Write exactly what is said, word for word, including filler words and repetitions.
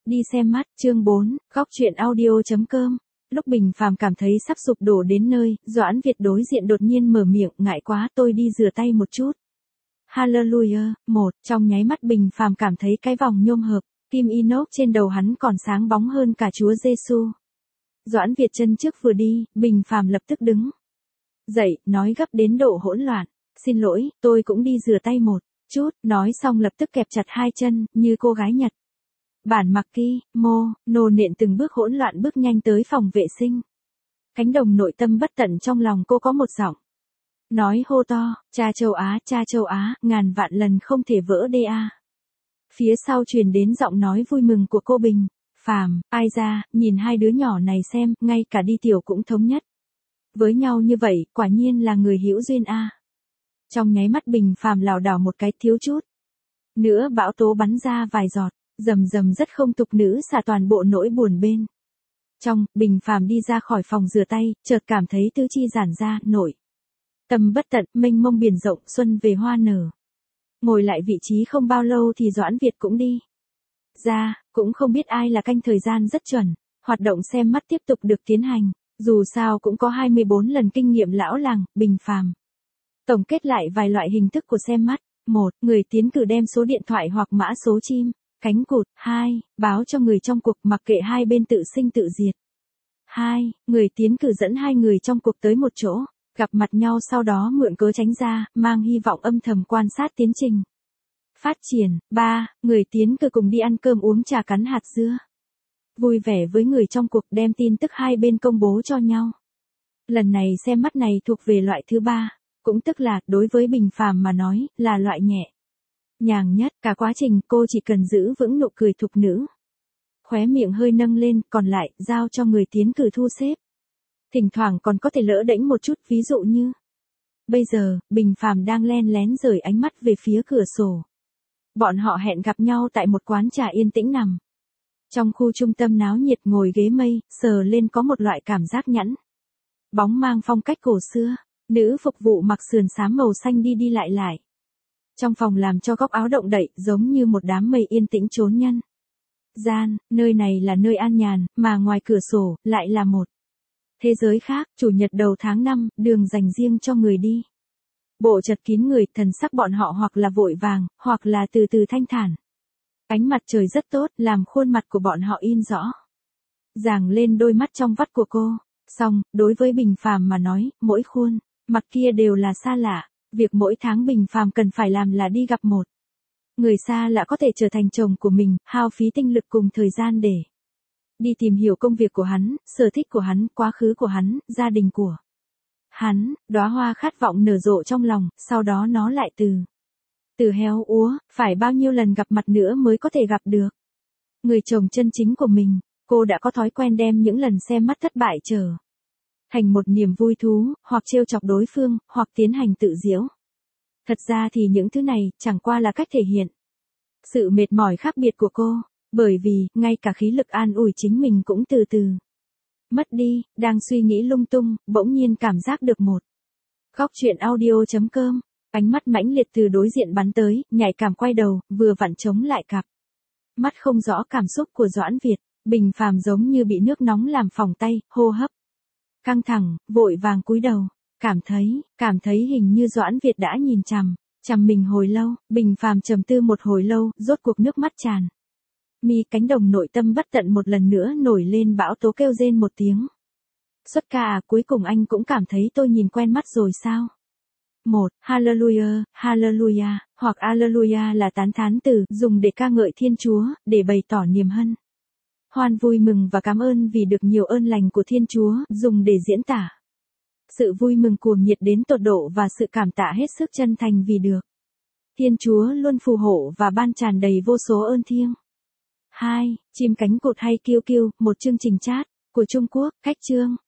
Đi xem mắt, chương bốn, góc truyện audio chấm com. Lúc Bình Phàm cảm thấy sắp sụp đổ đến nơi, Doãn Việt đối diện đột nhiên mở miệng, ngại quá, tôi đi rửa tay một chút. Hallelujah, một, trong nháy mắt Bình Phàm cảm thấy cái vòng nhôm hợp, kim inox trên đầu hắn còn sáng bóng hơn cả Chúa Giêsu. Doãn Việt chân trước vừa đi, Bình Phàm lập tức đứng dậy, nói gấp đến độ hỗn loạn, xin lỗi, tôi cũng đi rửa tay một chút, nói xong lập tức kẹp chặt hai chân, như cô gái Nhật. Bản mặc ki, mô, nô nện từng bước hỗn loạn bước nhanh tới phòng vệ sinh. Cánh đồng nội tâm bất tận trong lòng cô có một giọng nói hô to, cha châu Á, cha châu Á, ngàn vạn lần không thể vỡ đê a. Phía sau truyền đến giọng nói vui mừng của cô Bình Phàm, ai ra, nhìn hai đứa nhỏ này xem, ngay cả đi tiểu cũng thống nhất với nhau như vậy, quả nhiên là người hữu duyên a. Trong nháy mắt Bình Phàm lảo đảo một cái thiếu chút nữa bão tố bắn ra vài giọt, rầm rầm rất không tục nữ xả toàn bộ nỗi buồn bên trong. Bình Phàm đi ra khỏi phòng rửa tay, chợt cảm thấy tứ chi giãn ra, nội tâm bất tận, mênh mông biển rộng, xuân về hoa nở. Ngồi lại vị trí không bao lâu thì Doãn Việt cũng đi ra, cũng không biết ai là canh thời gian rất chuẩn, hoạt động xem mắt tiếp tục được tiến hành, dù sao cũng có hai mươi bốn lần kinh nghiệm lão làng. Bình Phàm tổng kết lại vài loại hình thức của xem mắt. Một, người tiến cử đem số điện thoại hoặc mã số chim cánh cụt. Hai, báo cho người trong cuộc, mặc kệ hai bên tự sinh tự diệt. Hai, người tiến cử dẫn hai người trong cuộc tới một chỗ, gặp mặt nhau sau đó mượn cớ tránh ra, mang hy vọng âm thầm quan sát tiến trình phát triển. Ba, người tiến cử cùng đi ăn cơm uống trà cắn hạt dưa, vui vẻ với người trong cuộc, đem tin tức hai bên công bố cho nhau. Lần này xem mắt này thuộc về loại thứ ba, cũng tức là, đối với Bình Phàm mà nói, là loại nhẹ nhàng nhất. Cả quá trình cô chỉ cần giữ vững nụ cười thục nữ, khóe miệng hơi nâng lên, còn lại giao cho người tiến cử thu xếp. Thỉnh thoảng còn có thể lỡ đễnh một chút, ví dụ như bây giờ, Bình Phàm đang len lén rời ánh mắt về phía cửa sổ. Bọn họ hẹn gặp nhau tại một quán trà yên tĩnh nằm trong khu trung tâm náo nhiệt, ngồi ghế mây, sờ lên có một loại cảm giác nhẵn bóng mang phong cách cổ xưa. Nữ phục vụ mặc sườn xám màu xanh đi đi lại lại trong phòng, làm cho góc áo động đậy, giống như một đám mây yên tĩnh trốn nhân gian. Nơi này là nơi an nhàn, mà ngoài cửa sổ lại là một thế giới khác. Chủ nhật đầu tháng năm, đường dành riêng cho người đi bộ chật kín người, thần sắc bọn họ hoặc là vội vàng, hoặc là từ từ thanh thản. Ánh mặt trời rất tốt, làm khuôn mặt của bọn họ in rõ ràng lên đôi mắt trong vắt của cô. Song, đối với Bình Phàm mà nói, mỗi khuôn mặt kia đều là xa lạ. Việc mỗi tháng Bình Phàm cần phải làm là đi gặp một người xa lạ có thể trở thành chồng của mình, hao phí tinh lực cùng thời gian để đi tìm hiểu công việc của hắn, sở thích của hắn, quá khứ của hắn, gia đình của hắn. Đóa hoa khát vọng nở rộ trong lòng, sau đó nó lại từ từ héo úa. Phải bao nhiêu lần gặp mặt nữa mới có thể gặp được người chồng chân chính của mình. Cô đã có thói quen đem những lần xem mắt thất bại trở thành một niềm vui thú, hoặc trêu chọc đối phương, hoặc tiến hành tự giễu. Thật ra thì những thứ này chẳng qua là cách thể hiện sự mệt mỏi khác biệt của cô, bởi vì ngay cả khí lực an ủi chính mình cũng từ từ mất đi. Đang suy nghĩ lung tung, bỗng nhiên cảm giác được một góc truyện audio chấm com. Ánh mắt mãnh liệt từ đối diện bắn tới, nhạy cảm quay đầu, vừa vặn chống lại cặp mắt không rõ cảm xúc của Doãn Việt. Bình Phàm giống như bị nước nóng làm phỏng tay, hô hấp căng thẳng, vội vàng cúi đầu, cảm thấy, cảm thấy hình như Doãn Việt đã nhìn chằm chằm mình hồi lâu. Bình Phàm trầm tư một hồi lâu, rốt cuộc nước mắt tràn mi, cánh đồng nội tâm bất tận một lần nữa nổi lên bão tố, kêu rên một tiếng. Xuất ca à, cuối cùng anh cũng cảm thấy tôi nhìn quen mắt rồi sao? Một, Hallelujah, Hallelujah, hoặc Alleluia là tán thán từ, dùng để ca ngợi Thiên Chúa, để bày tỏ niềm hân hoan, vui mừng và cảm ơn vì được nhiều ơn lành của Thiên Chúa, dùng để diễn tả sự vui mừng cuồng nhiệt đến tột độ và sự cảm tạ hết sức chân thành vì được Thiên Chúa luôn phù hộ và ban tràn đầy vô số ơn thiêng. Hai, chim cánh cụt hay kiêu kiêu, một chương trình chat của Trung Quốc, cách chương